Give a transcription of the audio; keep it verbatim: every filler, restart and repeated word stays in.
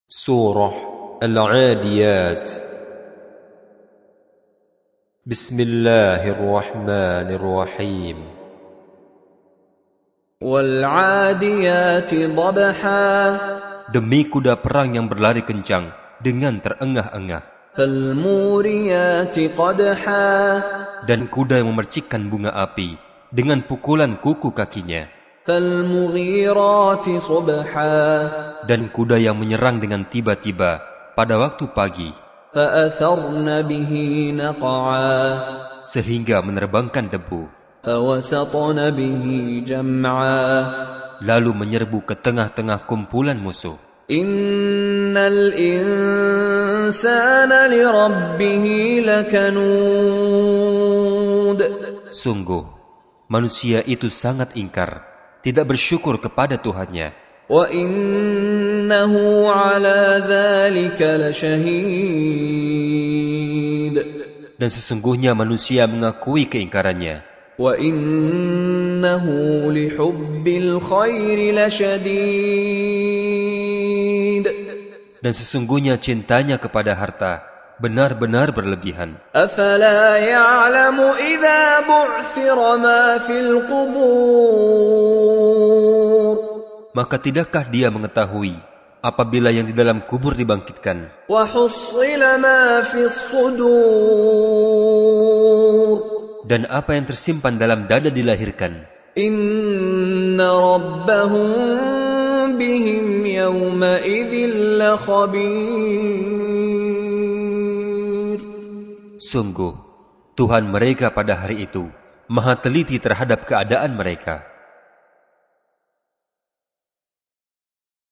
Surah Al-'Adiyat. Bismillahirrahmanirrahim. Wal-'adiyati dhabha. Demi kuda perang yang berlari kencang dengan terengah-engah. Fal-muriyati qadha. Dan kuda yang memercikkan bunga api dengan pukulan kuku kakinya. Fal-mughirati subha. Dan kuda yang menyerang dengan tiba-tiba pada waktu pagi. Fa'atharna bihi naq'a. Sehingga menerbangkan debu. Fawasatna bihi jam'a. Lalu menyerbu ke tengah-tengah kumpulan musuh. Innal insana li rabbih lakanud. Sungguh, manusia itu sangat ingkar, tidak bersyukur kepada Tuhannya. Wa innahu ala dzalika lasyahid. Dan sesungguhnya manusia mengakui keingkarannya. Wa innahu lihubbil khairi lasyadid. Dan sesungguhnya cintanya kepada harta benar-benar berlebihan. Afala ya'lamu idza bu'thira ma fil qubur. Maka tidakkah dia mengetahui apabila yang di dalam kubur dibangkitkan? Wa hussila ma fis sudur. Dan apa yang tersimpan dalam dada dilahirkan? Inna rabbahum bihim yawma idzin lakhabir. Sungguh, Tuhan mereka pada hari itu maha teliti terhadap keadaan mereka.